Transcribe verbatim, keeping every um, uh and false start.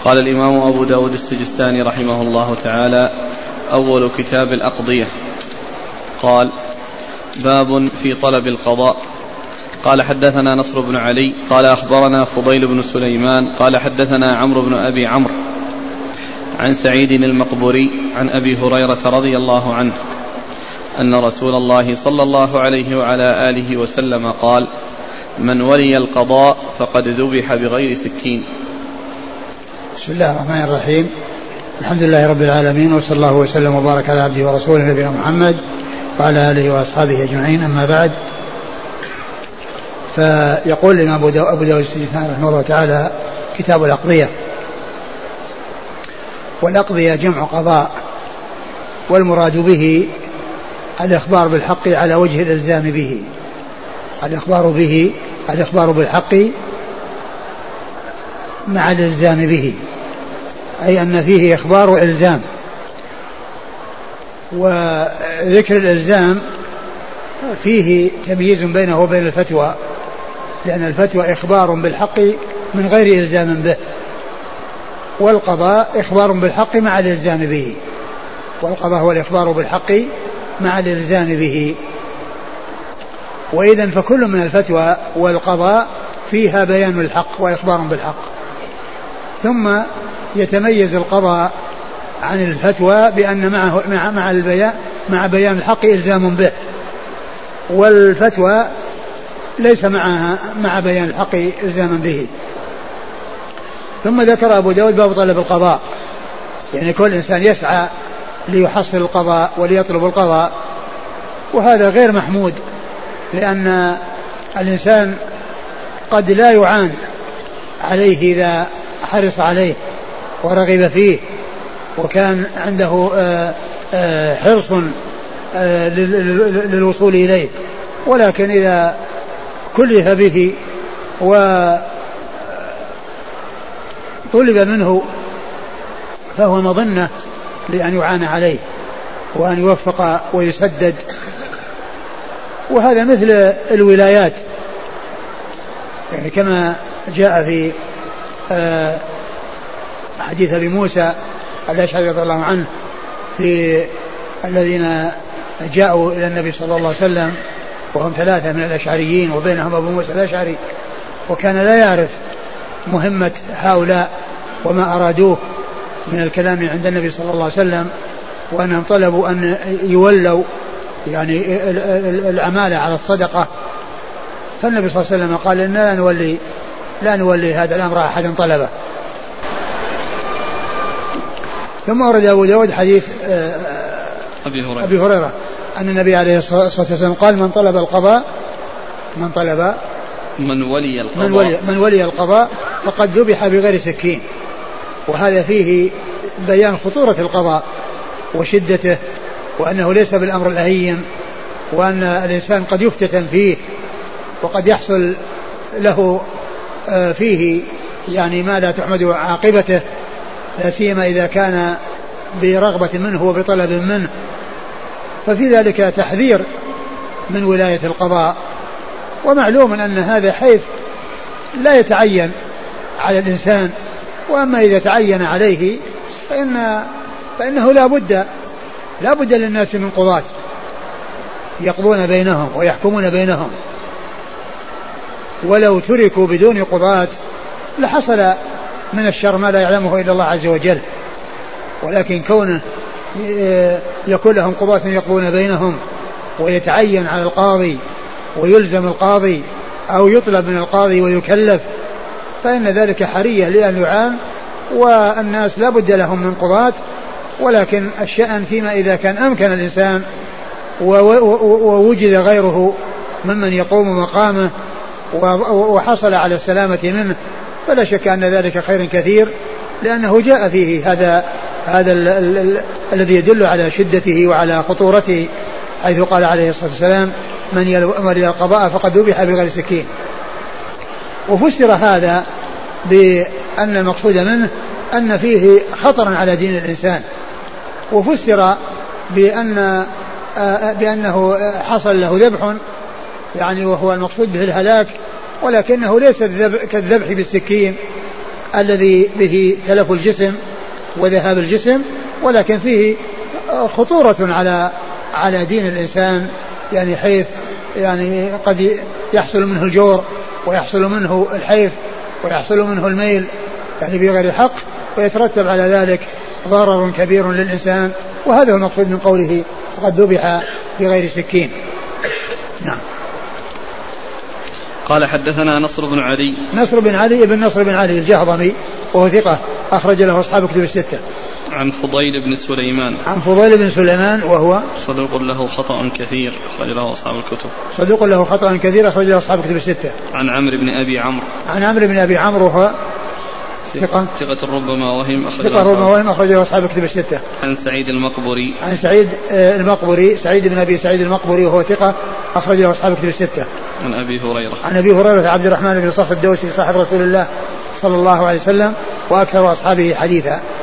قال الإمام أبو داود السجستاني رحمه الله تعالى: أول كتاب الأقضية. قال: باب في طلب القضاء. قال: حدثنا نصر بن علي قال أخبرنا فضيل بن سليمان قال حدثنا عمرو بن أبي عمرو عن سعيد المقبوري عن أبي هريرة رضي الله عنه أن رسول الله صلى الله عليه وعلى آله وسلم قال: من ولي القضاء فقد ذبح بغير سكين. بسم الله الرحمن الرحيم. الحمد لله رب العالمين، وصلى الله وسلم وبارك على عبده ورسوله نبينا محمد وعلى آله وأصحابه أجمعين، أما بعد. فيقول لنا أبو داود السجستاني رحمه الله تعالى: كتاب الأقضية. والأقضية جمع قضاء، والمراد به الإخبار بالحق على وجه الإلزام به. الإخبار به الإخبار بالحق مع الإلزام به، أي أن فيه إخبار وإلزام. وذكر الإلزام فيه تمييز بينه وبين الفتوى، لأن الفتوى إخبار بالحق من غير إلزام به، والقضاء إخبار بالحق مع الإلزام به. والقضاء هو الإخبار بالحق مع الإلزام به. وإذن فكل من الفتوى والقضاء فيها بيان الحق وإخبار بالحق. ثم يتميز القضاء عن الفتوى بأن معه مع مع البيان مع بيان الحق إلزام به، والفتوى ليس معها مع بيان الحق إلزاما به. ثم ذكر أبو داود باب طلب القضاء، يعني كل إنسان يسعى ليحصل القضاء وليطلب القضاء، وهذا غير محمود، لأن الإنسان قد لا يعان عليه إذا حرص عليه ورغب فيه وكان عنده حرص للوصول إليه، ولكن إذا كلف به وطلب منه فهو مظنة لأن يعان عليه وأن يوفق ويسدد. وهذا مثل الولايات، يعني كما جاء في حديث أبي موسى الأشعري رضي الله عنه في الذين جاءوا إلى النبي صلى الله عليه وسلم، وهم ثلاثة من الأشعريين وبينهم أبو موسى الأشعري، وكان لا يعرف مهمة هؤلاء وما أرادوه من الكلام عند النبي صلى الله عليه وسلم، وأنهم طلبوا أن يولوا يعني العمالة على الصدقة. فالنبي صلى الله عليه وسلم قال: إن لا نولي لا نولي هذا الأمر أحد طلبه. ثم ورد أبو داود حديث أبي هريرة, أبي هريرة أن النبي عليه الصلاة والسلام قال: من طلب القضاء من طلب من ولي القضاء من ولي, من ولي القضاء فقد ذبح بغير سكين. وهذا فيه بيان خطورة القضاء وشدته، وأنه ليس بالأمر الهين، وأن الإنسان قد يفتتن فيه وقد يحصل له فيه يعني ما لا تحمد عاقبته، لا سيما إذا كان برغبة منه وبطلب منه. ففي ذلك تحذير من ولاية القضاء. ومعلوم أن هذا حيث لا يتعين على الإنسان، وأما إذا تعين عليه فإن فإنه لا بد لا بد للناس من قضاة يقضون بينهم ويحكمون بينهم. ولو تركوا بدون قضاة لحصل من الشر ما لا يعلمه إلا الله عز وجل، ولكن كونه يكون لهم قضاة يقضون بينهم ويتعين على القاضي ويلزم القاضي أو يطلب من القاضي ويكلف، فإن ذلك حرية لأن يعان، والناس لا بد لهم من قضاة. ولكن الشأن فيما إذا كان أمكن الإنسان ووجد غيره ممن يقوم مقامه وحصل على السلامة منه، فلا شك أن ذلك خير كثير، لأنه جاء فيه هذا هذا الذي يدل على شدته وعلى خطورته، حيث قال عليه الصلاة والسلام: من ولي القضاء فقد ذبح بغير سكين. وفسر هذا بأن المقصود منه أن فيه خطرا على دين الإنسان، وفسر بأن بأنه حصل له ذبح يعني وهو المقصود به الهلاك، ولكنه ليس كالذبح بالسكين الذي به تلف الجسم وذهاب الجسم، ولكن فيه خطورة على على دين الإنسان، يعني حيث يعني قد يحصل منه الجور ويحصل منه الحيف ويحصل منه الميل يعني بغير حق، ويترتب على ذلك ضرر كبير للإنسان. وهذا هو المقصود من قوله قد ذبح بغير سكين. نعم. قال حدثنا نصر بن علي. نصر بن علي ابن نصر بن علي الجهضمي وهو ثقة أخرج له أصحاب كتب الستة. عن فضيل بن سليمان. عن فضيل بن سليمان وهو صدوق له خطأ كثير أخرج له أصحاب الكتب. صدوق له خطأ كثير أخرج له أصحاب كتب الستة. عن عمرو بن أبي عمرو. عن عمرو بن أبي عمرو وهو ثقة ثقة ربما وهم أخرج ثقة ربما وهم أخرج له أصحاب كتب الستة. عن سعيد المقبري. عن سعيد المقبري سعيد بن أبي سعيد المقبري وهو ثقة أخرج له أصحاب كتب الستة. عن أبي هريرة. عن أبي هريرة عبد الرحمن بن صخر الدوسي صاحب رسول الله صلى الله عليه وسلم وأكثر أصحابه حديثا.